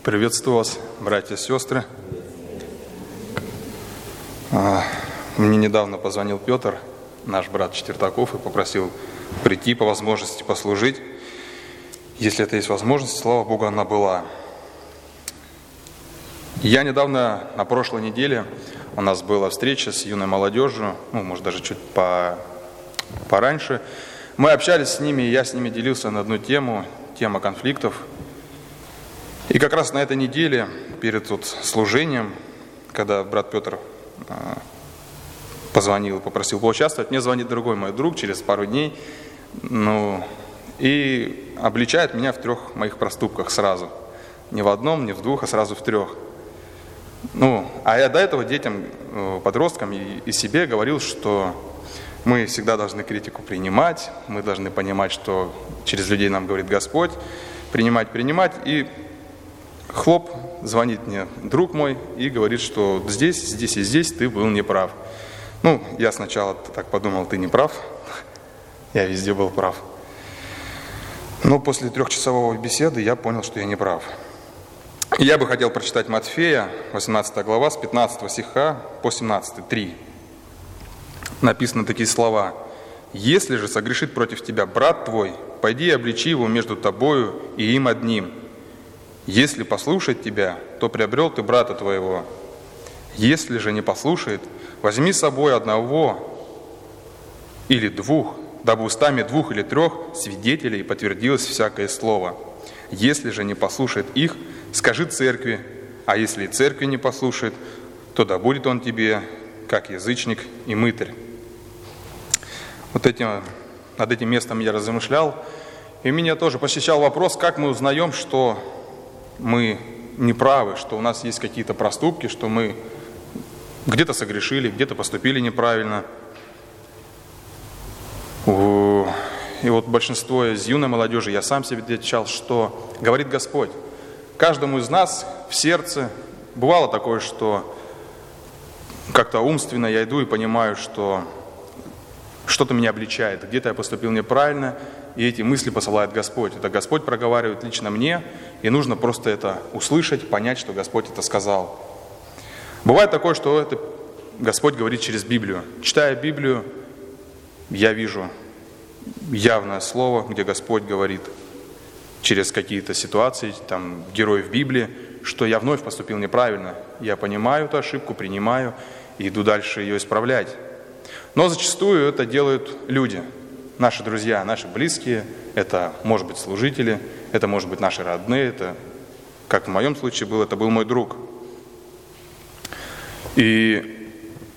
Приветствую вас, братья и сестры. Мне недавно позвонил Петр, наш брат Четвертаков, и попросил прийти по возможности послужить. Если это есть возможность, слава Богу, она была. Я недавно, на прошлой неделе, у нас была встреча с юной молодежью, может даже чуть пораньше. Мы общались с ними, и я с ними делился на одну тему, тема конфликтов. И как раз на этой неделе, перед служением, когда брат Петр позвонил и попросил поучаствовать, мне звонит другой мой друг через пару дней, и обличает меня в 3 моих проступках сразу. Не в одном, не в 2, а сразу в 3. А я до этого детям, подросткам и себе говорил, что мы всегда должны критику принимать, мы должны понимать, что через людей нам говорит Господь, принимать, и хлоп, звонит мне друг мой и говорит, что здесь и здесь ты был неправ. Я сначала так подумал, ты не прав, я везде был прав. Но после 3-часовой беседы я понял, что я не прав. Я бы хотел прочитать Матфея, 18 глава, с 15 стиха по 17, 3. Написаны такие слова. «Если же согрешит против тебя брат твой, пойди и обличи его между тобою и им одним. Если послушает тебя, то приобрел ты брата твоего. Если же не послушает, возьми с собой 1 или 2, дабы устами 2 или 3 свидетелей подтвердилось всякое слово. Если же не послушает их, скажи церкви, а если и церкви не послушает, то да будет он тебе, как язычник и мытарь». Над этим местом я размышлял, и меня тоже посещал вопрос, как мы узнаем, что мы неправы, что у нас есть какие-то проступки, что мы где-то согрешили, где-то поступили неправильно. И большинство из юной молодежи, я сам себе отвечал, что говорит Господь. Каждому из нас в сердце бывало такое, что как-то умственно я иду и понимаю, что что-то меня обличает, где-то я поступил неправильно, и эти мысли посылает Господь. Это Господь проговаривает лично мне, и нужно просто это услышать, понять, что Господь это сказал. Бывает такое, что это Господь говорит через Библию. Читая Библию, я вижу явное слово, где Господь говорит через какие-то ситуации, героев Библии, что я вновь поступил неправильно. Я понимаю эту ошибку, принимаю и иду дальше ее исправлять. Но зачастую это делают люди, наши друзья, наши близкие, это может быть служители, это может быть наши родные, это, как в моем случае это был мой друг. И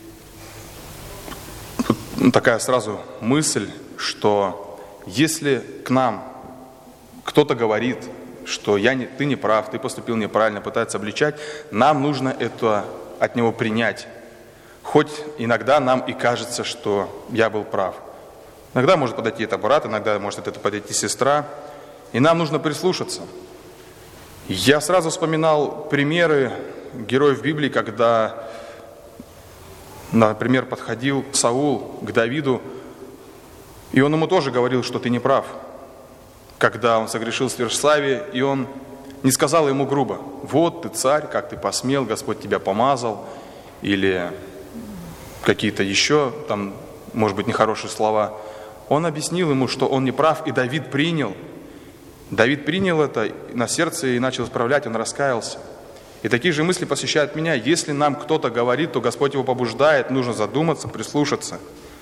такая сразу мысль, что если к нам кто-то говорит, что ты не прав, ты поступил неправильно, пытается обличать, нам нужно это от него принять. Хоть иногда нам и кажется, что я был прав. Иногда может подойти это брат, иногда может это подойти сестра, и нам нужно прислушаться. Я сразу вспоминал примеры героев Библии, когда, например, подходил Саул к Давиду, и он ему тоже говорил, что ты не прав. Когда он согрешил сверхславие, и он не сказал ему грубо: «Вот ты царь, как ты посмел, Господь тебя помазал», или какие-то еще, может быть, нехорошие слова. Он объяснил ему, что он не прав, и Давид принял. Давид принял это на сердце и начал исправлять, он раскаялся. И такие же мысли посещают меня. Если нам кто-то говорит, то Господь его побуждает, нужно задуматься, прислушаться.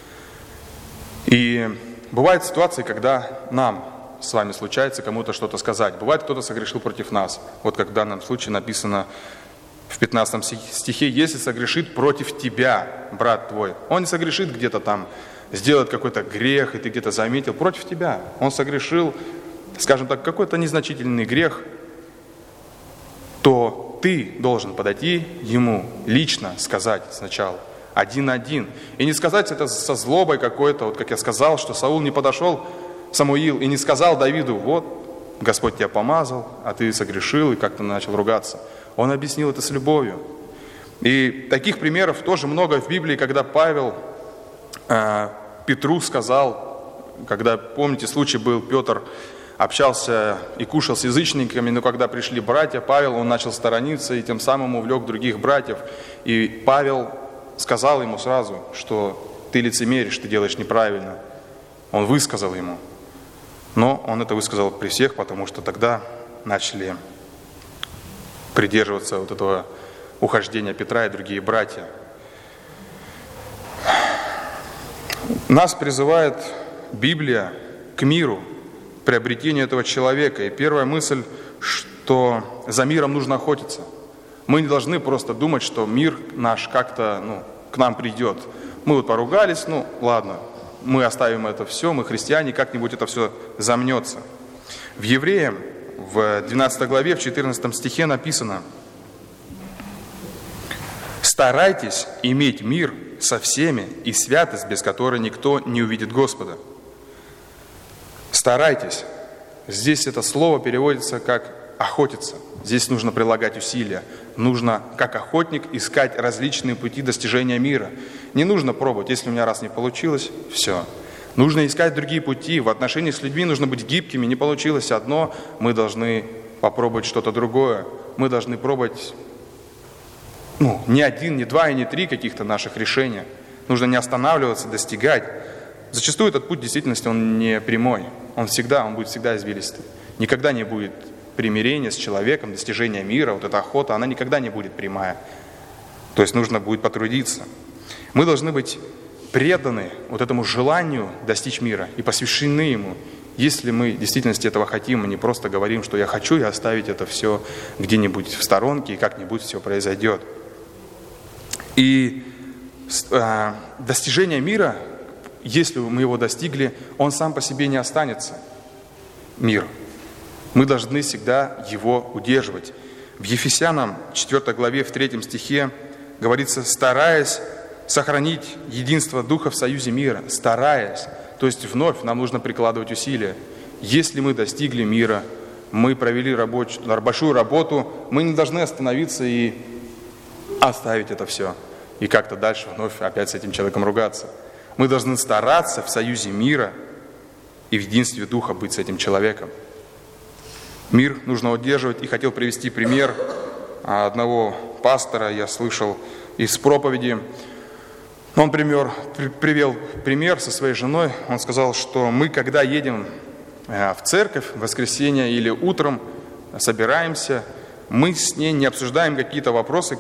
И бывают ситуации, когда нам с вами случается кому-то что-то сказать. Бывает, кто-то согрешил против нас. Как в данном случае написано в 15 стихе: «Если согрешит против тебя, брат твой». Он не согрешит где-то сделает какой-то грех, и ты где-то заметил, против тебя. Он согрешил, скажем так, какой-то незначительный грех, то ты должен подойти ему лично сказать сначала, один на один. И не сказать это со злобой какой-то, как я сказал, что Саул не подошел, Самуил, и не сказал Давиду: «Вот, Господь тебя помазал, а ты согрешил», и как-то начал ругаться. Он объяснил это с любовью. И таких примеров тоже много в Библии, когда Павел Петру сказал, когда, помните, случай был, Петр общался и кушал с язычниками, но когда пришли братья, Павел, он начал сторониться и тем самым увлек других братьев. И Павел сказал ему сразу, что ты лицемеришь, ты делаешь неправильно. Он высказал ему. Но он это высказал при всех, потому что тогда начали придерживаться вот этого ухождения Петра и другие братья. Нас призывает Библия к миру, приобретению этого человека. И первая мысль, что за миром нужно охотиться. Мы не должны просто думать, что мир наш как-то к нам придет. Мы вот поругались, ладно, мы оставим это все, мы христиане, как-нибудь это все замнется. В Евреям, в 12 главе, в 14 стихе написано: «Старайтесь иметь мир со всеми и святость, без которой никто не увидит Господа». Старайтесь. Здесь это слово переводится как охотиться. Здесь нужно прилагать усилия. Нужно, как охотник, искать различные пути достижения мира. Не нужно пробовать, если у меня раз не получилось, все. Нужно искать другие пути. В отношении с людьми нужно быть гибкими. Не получилось одно, мы должны попробовать что-то другое. Мы должны пробовать не один, не два и не три каких-то наших решения. Нужно не останавливаться, достигать. Зачастую этот путь в действительности он не прямой. Он будет всегда извилистый. Никогда не будет примирения с человеком, достижения мира. Вот эта охота, она никогда не будет прямая. То есть нужно будет потрудиться. Мы должны быть преданы вот этому желанию достичь мира и посвящены ему. Если мы в действительности этого хотим, мы не просто говорим, что я хочу, и оставить это все где-нибудь в сторонке, и как-нибудь все произойдет. И достижение мира, если мы его достигли, он сам по себе не останется, мир. Мы должны всегда его удерживать. В Ефесянам 4 главе, в 3 стихе говорится: «Стараясь сохранить единство Духа в союзе мира». Стараясь. То есть вновь нам нужно прикладывать усилия. Если мы достигли мира, мы провели большую работу, мы не должны остановиться и оставить это все. И как-то дальше вновь опять с этим человеком ругаться. Мы должны стараться в союзе мира и в единстве Духа быть с этим человеком. Мир нужно удерживать. И хотел привести пример одного пастора, я слышал из проповеди. Он привел пример со своей женой. Он сказал, что мы, когда едем в церковь в воскресенье или утром собираемся, мы с ней не обсуждаем какие-то вопросы,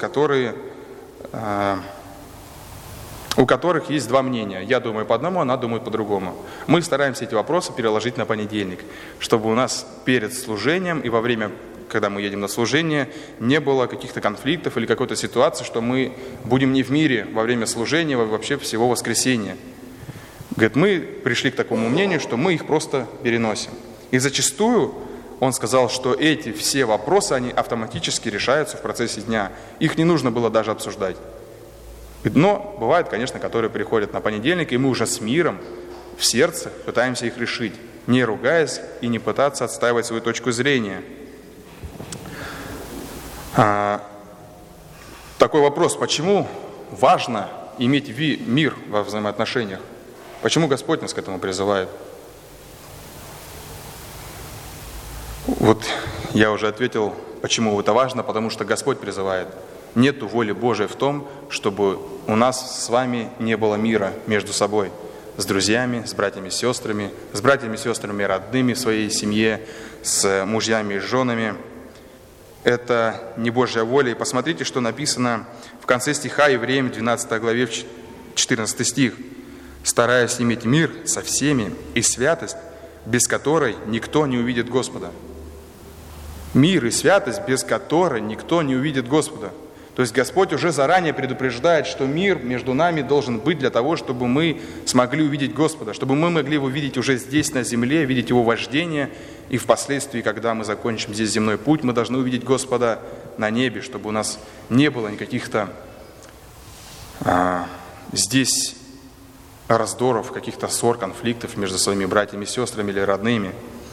у которых есть два мнения. Я думаю по одному, она думает по другому. Мы стараемся эти вопросы переложить на понедельник, чтобы у нас перед служением и во время, когда мы едем на служение, не было каких-то конфликтов или какой-то ситуации, что мы будем не в мире во время служения, вообще всего воскресенья. Говорит, мы пришли к такому мнению, что мы их просто переносим. И зачастую он сказал, что эти все вопросы, они автоматически решаются в процессе дня. Их не нужно было даже обсуждать. Но бывают, конечно, которые приходят на понедельник, и мы уже с миром в сердце пытаемся их решить, не ругаясь и не пытаться отстаивать свою точку зрения. Такой вопрос: почему важно иметь мир во взаимоотношениях? Почему Господь нас к этому призывает? Вот я уже ответил, почему это важно, потому что Господь призывает. Нету воли Божией в том, чтобы у нас с вами не было мира между собой, с друзьями, с братьями и сестрами, родными в своей семье, с мужьями и женами. Это не Божья воля. И посмотрите, что написано в конце стиха Евреям 12 главе, 14 стих. «Стараясь иметь мир со всеми и святость, без которой никто не увидит Господа». Мир и святость, без которой никто не увидит Господа. То есть Господь уже заранее предупреждает, что мир между нами должен быть для того, чтобы мы смогли увидеть Господа, чтобы мы могли его видеть уже здесь на земле, видеть его вождение, и впоследствии, когда мы закончим здесь земной путь, мы должны увидеть Господа на небе, чтобы у нас не было никаких-то здесь раздоров, каких-то ссор, конфликтов между своими братьями, сестрами или родными.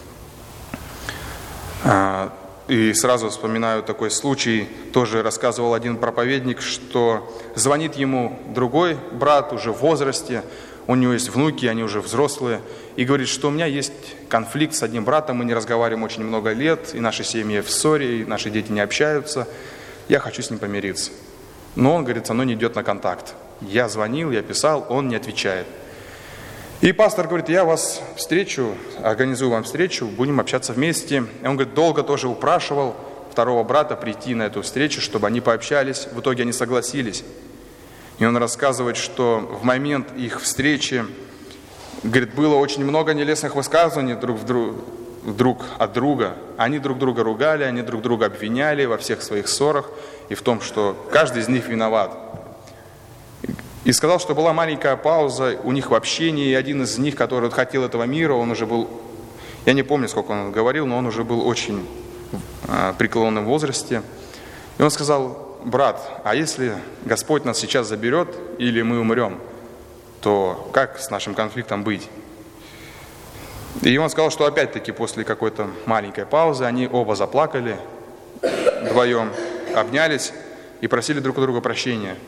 И сразу вспоминаю такой случай, тоже рассказывал один проповедник, что звонит ему другой брат уже в возрасте, у него есть внуки, они уже взрослые, и говорит, что у меня есть конфликт с одним братом, мы не разговариваем очень много лет, и наши семьи в ссоре, и наши дети не общаются, я хочу с ним помириться. Но он, говорит, со мной не идет на контакт. Я звонил, я писал, он не отвечает. И пастор говорит, я вас встречу, организую вам встречу, будем общаться вместе. И он, говорит, долго тоже упрашивал второго брата прийти на эту встречу, чтобы они пообщались. В итоге они согласились. И он рассказывает, что в момент их встречи, говорит, было очень много нелестных высказываний друг от друга. Они друг друга ругали, они друг друга обвиняли во всех своих ссорах и в том, что каждый из них виноват. И сказал, что была маленькая пауза у них в общении, и один из них, который хотел этого мира, он уже был, я не помню, сколько он говорил, но он уже был очень преклонном возрасте. И он сказал, брат, а если Господь нас сейчас заберет или мы умрем, то как с нашим конфликтом быть? И он сказал, что опять-таки после какой-то маленькой паузы они оба заплакали, вдвоем обнялись и просили друг у друга прощения.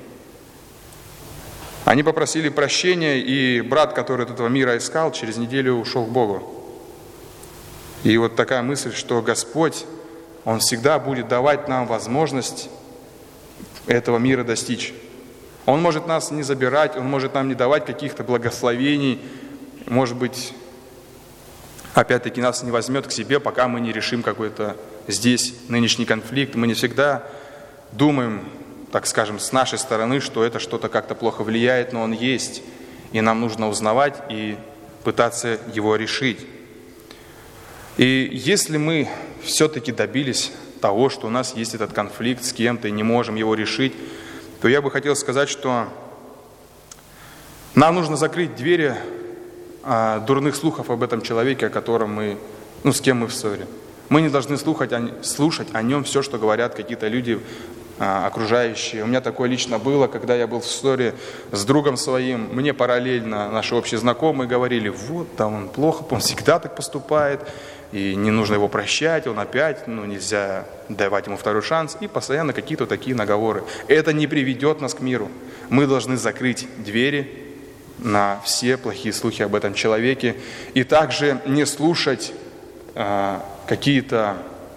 Они попросили прощения, и брат, который от этого мира искал, через неделю ушел к Богу. И вот такая мысль, что Господь, Он всегда будет давать нам возможность этого мира достичь. Он может нас не забирать, Он может нам не давать каких-то благословений, может быть, опять-таки нас не возьмет к себе, пока мы не решим какой-то здесь нынешний конфликт. Мы не всегда думаем, так скажем, с нашей стороны, что это что-то как-то плохо влияет, но он есть, и нам нужно узнавать и пытаться его решить. И если мы все-таки добились того, что у нас есть этот конфликт с кем-то и не можем его решить, то я бы хотел сказать, что нам нужно закрыть двери дурных слухов об этом человеке, о котором с кем мы в ссоре. Мы не должны слушать о нем все, что говорят какие-то люди окружающие. У меня такое лично было, когда я был в ссоре с другом своим, мне параллельно наши общие знакомые говорили, вот там он плохо, он всегда так поступает, и не нужно его прощать, он опять, нельзя давать ему второй шанс, и постоянно какие-то такие наговоры. Это не приведет нас к миру. Мы должны закрыть двери на все плохие слухи об этом человеке, и также не слушать какие-то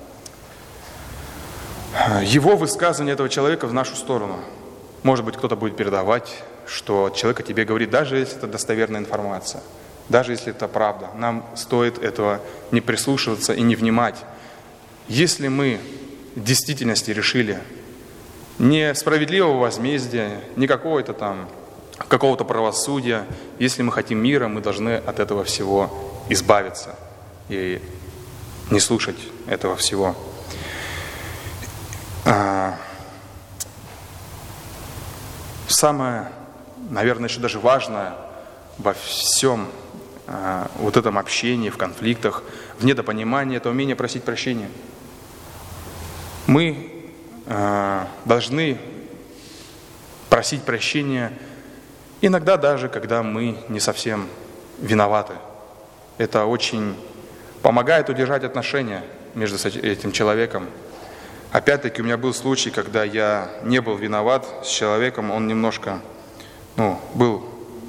его высказывания этого человека в нашу сторону. Может быть, кто-то будет передавать, что человек о тебе говорит, даже если это достоверная информация, даже если это правда. Нам стоит этого не прислушиваться и не внимать. Если мы в действительности решили не справедливого возмездия, не какого-то правосудия, если мы хотим мира, мы должны от этого всего избавиться и не слушать этого всего. Самое, наверное, еще даже важное во всем вот этом общении, в конфликтах, в недопонимании, это умение просить прощения. Мы должны просить прощения иногда даже, когда мы не совсем виноваты. Это очень помогает удержать отношения между этим человеком. Опять-таки у меня был случай, когда я не был виноват с человеком, он немножко был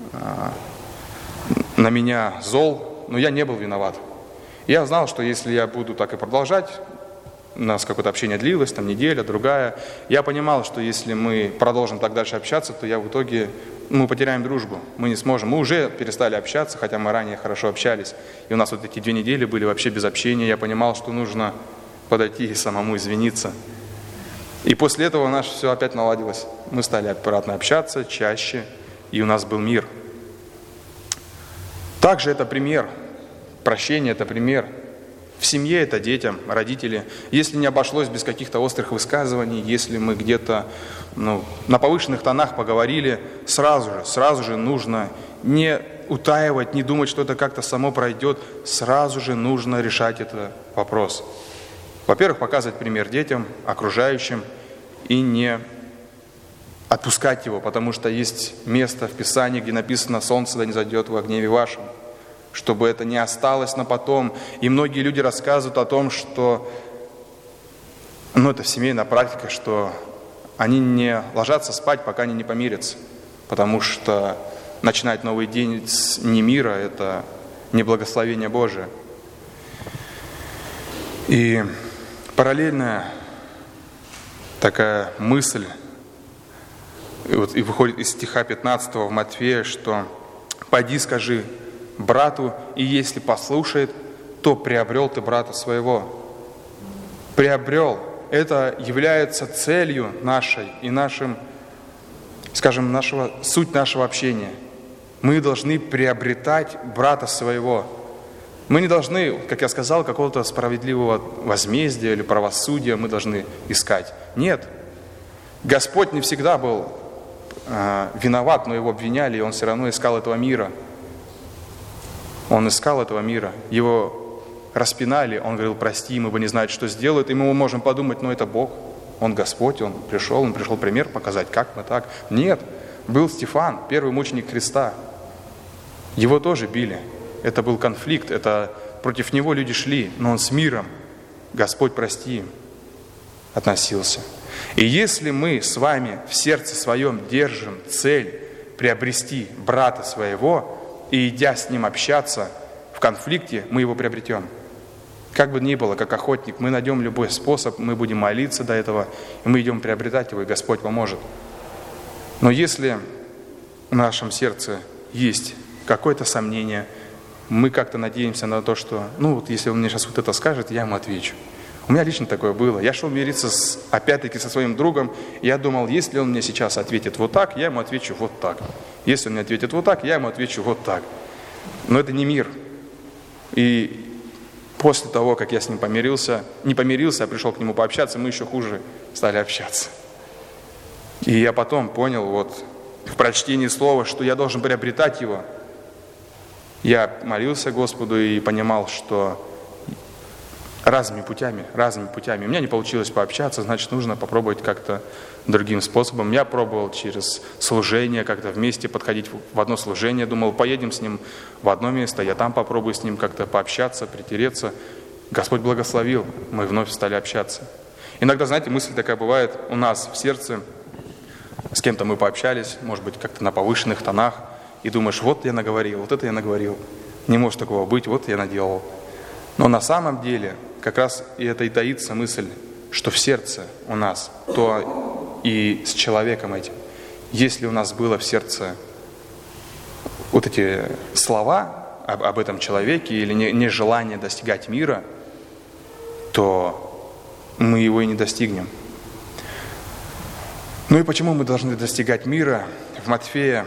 на меня зол, но я не был виноват. Я знал, что если я буду так и продолжать, у нас какое-то общение длилось, неделя, другая, я понимал, что если мы продолжим так дальше общаться, то в итоге мы потеряем дружбу, мы не сможем. Мы уже перестали общаться, хотя мы ранее хорошо общались, и у нас вот эти 2 недели были вообще без общения, я понимал, что нужно подойти и самому извиниться. И после этого у нас все опять наладилось. Мы стали обратно общаться чаще, и у нас был мир. Также это пример. Прощение – это пример. В семье это детям, родители. Если не обошлось без каких-то острых высказываний, если мы где-то на повышенных тонах поговорили, сразу же нужно не утаивать, не думать, что это как-то само пройдет. Сразу же нужно решать этот вопрос. Во-первых, показывать пример детям, окружающим, и не отпускать его, потому что есть место в Писании, где написано «Солнце да не зайдет во гневе вашем», чтобы это не осталось на потом. И многие люди рассказывают о том, что, это семейная практика, что они не ложатся спать, пока они не помирятся, потому что начинать новый день с не мира, это не благословение Божие. И параллельная такая мысль, и выходит из стиха 15 в Матфея, что «Пойди, скажи брату, и если послушает, то приобрел ты брата своего». Приобрел. Это является целью нашей и нашим, скажем, суть нашего общения. Мы должны приобретать брата своего. Мы не должны, как я сказал, какого-то справедливого возмездия или правосудия мы должны искать. Нет. Господь не всегда был виноват, но его обвиняли, и он все равно искал этого мира. Он искал этого мира. Его распинали, он говорил: прости, мы бы не знали, что сделают. И мы можем подумать: ну это Бог, он Господь, он пришел пример показать, как мы так. Нет, был Стефан, первый мученик Христа. Его тоже били. Это был конфликт, это против него люди шли, но он с миром, Господь прости им, относился. И если мы с вами в сердце своем держим цель приобрести брата своего, и идя с ним общаться в конфликте, мы его приобретем. Как бы ни было, как охотник, мы найдем любой способ, мы будем молиться до этого, и мы идем приобретать его, и Господь поможет. Но если в нашем сердце есть какое-то сомнение, мы как-то надеемся на то, что, если он мне сейчас вот это скажет, я ему отвечу. У меня лично такое было. Я шел мириться опять-таки со своим другом, и я думал, если он мне сейчас ответит вот так, я ему отвечу вот так. Если он мне ответит вот так, я ему отвечу вот так. Но это не мир. И после того, как я с ним не помирился, а пришел к нему пообщаться, мы еще хуже стали общаться. И я потом понял в прочтении слова, что я должен приобретать его. Я молился Господу и понимал, что разными путями. У меня не получилось пообщаться, значит, нужно попробовать как-то другим способом. Я пробовал через служение, как-то вместе подходить в одно служение. Думал, поедем с ним в одно место, я там попробую с ним как-то пообщаться, притереться. Господь благословил, мы вновь стали общаться. Иногда, знаете, мысль такая бывает у нас в сердце. С кем-то мы пообщались, может быть, как-то на повышенных тонах, и думаешь, вот я наговорил, вот это я наговорил. Не может такого быть, вот я наделал. Но на самом деле как раз и это и таится мысль, что в сердце у нас, то и с человеком этим. Если у нас было в сердце вот эти слова об этом человеке или нежелание достигать мира, то мы его и не достигнем. Ну и почему мы должны достигать мира? В Матфея,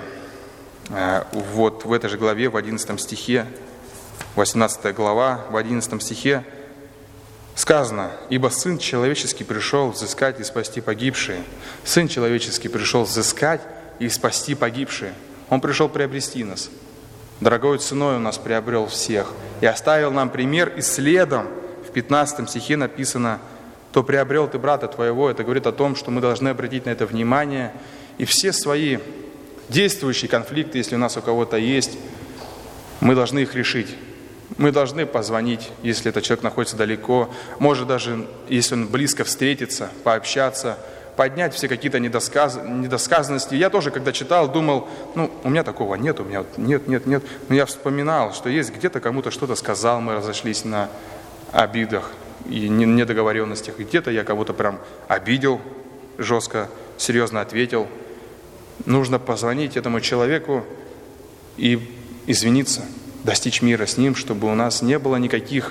в этой же главе, в 11 стихе, 18 глава, в 11 стихе сказано: «Ибо Сын Человеческий пришел взыскать и спасти погибшие». Сын Человеческий пришел взыскать и спасти погибшие. Он пришел приобрести нас. Дорогой ценой он нас приобрел всех. И оставил нам пример, и следом в 15 стихе написано: «То приобрел ты брата твоего». Это говорит о том, что мы должны обратить на это внимание. И все свои действующие конфликты, если у нас у кого-то есть, мы должны их решить. Мы должны позвонить, если этот человек находится далеко. Может, даже если он близко встретится, пообщаться, поднять все какие-то недосказанности. Я тоже, когда читал, думал, у меня такого нет, у меня нет. Но я вспоминал, что есть где-то кому-то что-то сказал, мы разошлись на обидах и недоговоренностях. Где-то я кого-то прям обидел, жестко, серьезно ответил. Нужно позвонить этому человеку и извиниться, достичь мира с ним, чтобы у нас не было никаких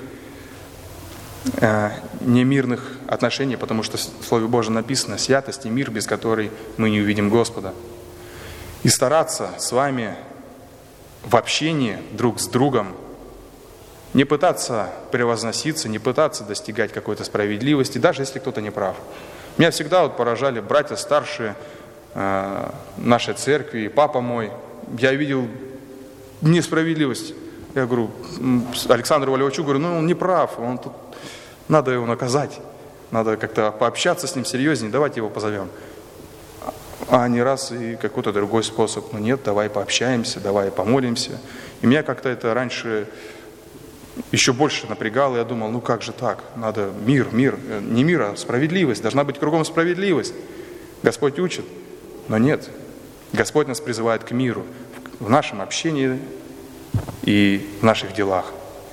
немирных отношений, потому что в Слове Божьем написано: святость и мир, без которой мы не увидим Господа. И стараться с вами в общении друг с другом, не пытаться превозноситься, не пытаться достигать какой-то справедливости, даже если кто-то не прав. Меня всегда поражали братья старшие нашей церкви, и папа мой. Я видел несправедливость. Я говорю Александру Валевичу, он не прав, надо его наказать, надо как-то пообщаться с ним серьезнее, давайте его позовем. А не раз и какой-то другой способ. Нет, давай пообщаемся, давай помолимся. И меня как-то это раньше еще больше напрягало. Я думал, как же так? Надо мир, не мир, а справедливость. Должна быть кругом справедливость. Господь учит, но нет. Господь нас призывает к миру. в нашем общении и в наших делах.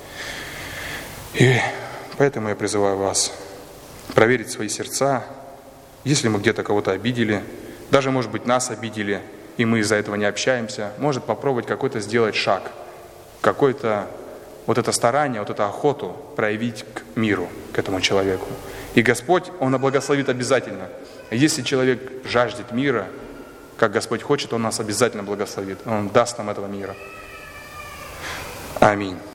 И поэтому я призываю вас проверить свои сердца, если мы где-то кого-то обидели, даже, может быть, нас обидели, и мы из-за этого не общаемся, может попробовать какой-то сделать шаг, какое-то вот это старание, вот эту охоту проявить к миру, к этому человеку. И Господь, Он благословит обязательно. Если человек жаждет мира, как Господь хочет, Он нас обязательно благословит. Он даст нам этого мира. Аминь.